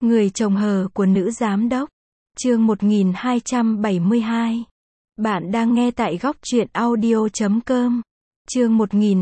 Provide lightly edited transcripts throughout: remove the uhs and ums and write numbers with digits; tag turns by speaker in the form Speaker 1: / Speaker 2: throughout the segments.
Speaker 1: Người chồng hờ của nữ giám đốc. Chương 1272. Bạn đang nghe tại góc truyện audio.com. Chương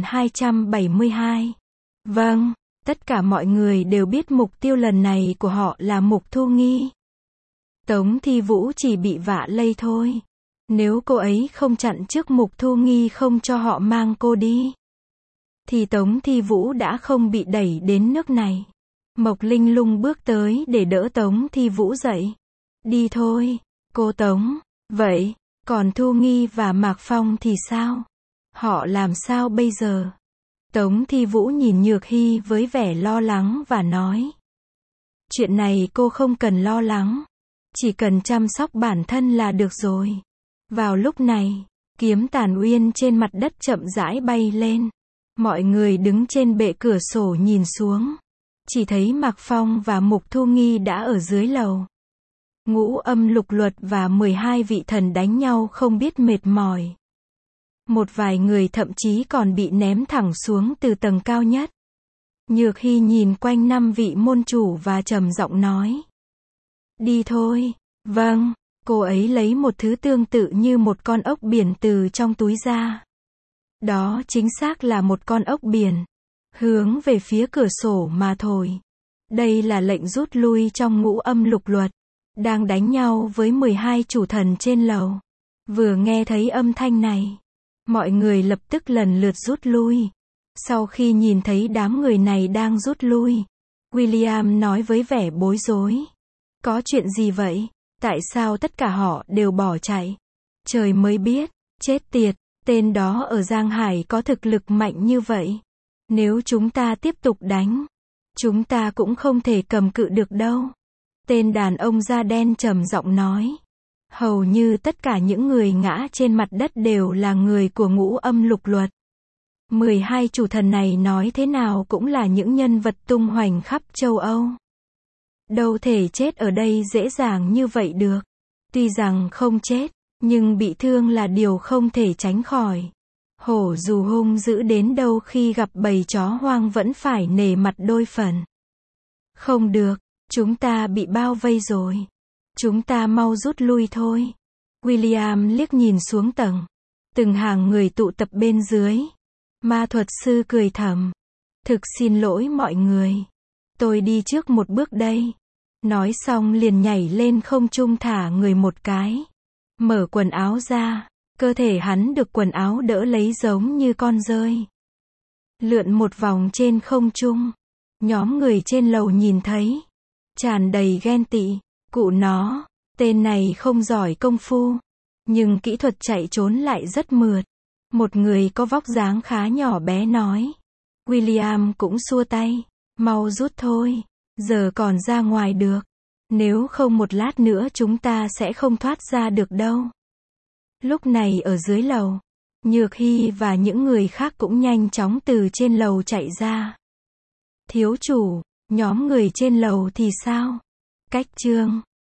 Speaker 1: 1272. Vâng, tất cả mọi người đều biết mục tiêu lần này của họ là Mục Thu Nghi. Tống Thi Vũ chỉ bị vạ lây thôi. Nếu cô ấy không chặn trước Mục Thu Nghi không cho họ mang cô đi, thì Tống Thi Vũ đã không bị đẩy đến nước này. Mộc Linh Lung bước tới để đỡ Tống Thi Vũ dậy. Đi thôi, cô Tống. Vậy, còn Thu Nghi và Mạc Phong thì sao? Họ làm sao bây giờ? Tống Thi Vũ nhìn Nhược Hy với vẻ lo lắng và nói. Chuyện này cô không cần lo lắng. Chỉ cần chăm sóc bản thân là được rồi. Vào lúc này, kiếm Tàn Uyên trên mặt đất chậm rãi bay lên. Mọi người đứng trên bệ cửa sổ nhìn xuống. Chỉ thấy Mạc Phong và Mục Thu Nghi đã ở dưới lầu. Ngũ Âm Lục Luật và 12 vị thần đánh nhau không biết mệt mỏi. Một vài người thậm chí còn bị ném thẳng xuống từ tầng cao nhất. Nhược Hy nhìn quanh 5 vị môn chủ và trầm giọng nói. Đi thôi. Vâng, cô ấy lấy một thứ tương tự như một con ốc biển từ trong túi ra. Đó chính xác là một con ốc biển. Hướng về phía cửa sổ mà thổi. Đây là lệnh rút lui trong Ngũ Âm Lục Luật. Đang đánh nhau với 12 chủ thần trên lầu. Vừa nghe thấy âm thanh này, mọi người lập tức lần lượt rút lui. Sau khi nhìn thấy đám người này đang rút lui, William nói với vẻ bối rối. Có chuyện gì vậy? Tại sao tất cả họ đều bỏ chạy? Trời mới biết, chết tiệt, tên đó ở Giang Hải có thực lực mạnh như vậy. Nếu chúng ta tiếp tục đánh, chúng ta cũng không thể cầm cự được đâu. Tên đàn ông da đen trầm giọng nói. Hầu như tất cả những người ngã trên mặt đất đều là người của Ngũ Âm Lục Luật. 12 chủ thần này nói thế nào cũng là những nhân vật tung hoành khắp châu Âu. Đâu thể chết ở đây dễ dàng như vậy được. Tuy rằng không chết, nhưng bị thương là điều không thể tránh khỏi. Hổ dù hung dữ đến đâu khi gặp bầy chó hoang vẫn phải nể mặt đôi phần. Không được, chúng ta bị bao vây rồi. Chúng ta mau rút lui thôi. William liếc nhìn xuống tầng. Từng hàng người tụ tập bên dưới. Ma thuật sư cười thầm. Thực xin lỗi mọi người. Tôi đi trước một bước đây. Nói xong liền nhảy lên không trung thả người một cái. Mở quần áo ra. Cơ thể hắn được quần áo đỡ lấy giống như con dơi. Lượn một vòng trên không trung. Nhóm người trên lầu nhìn thấy. Tràn đầy ghen tị. Cụ nó, tên này không giỏi công phu. Nhưng kỹ thuật chạy trốn lại rất mượt. Một người có vóc dáng khá nhỏ bé nói. William cũng xua tay. Mau rút thôi. Giờ còn ra ngoài được. Nếu không một lát nữa chúng ta sẽ không thoát ra được đâu. Lúc này ở dưới lầu, Nhược Hy và những người khác cũng nhanh chóng từ trên lầu chạy ra. Thiếu chủ, nhóm người trên lầu thì sao? Cách chương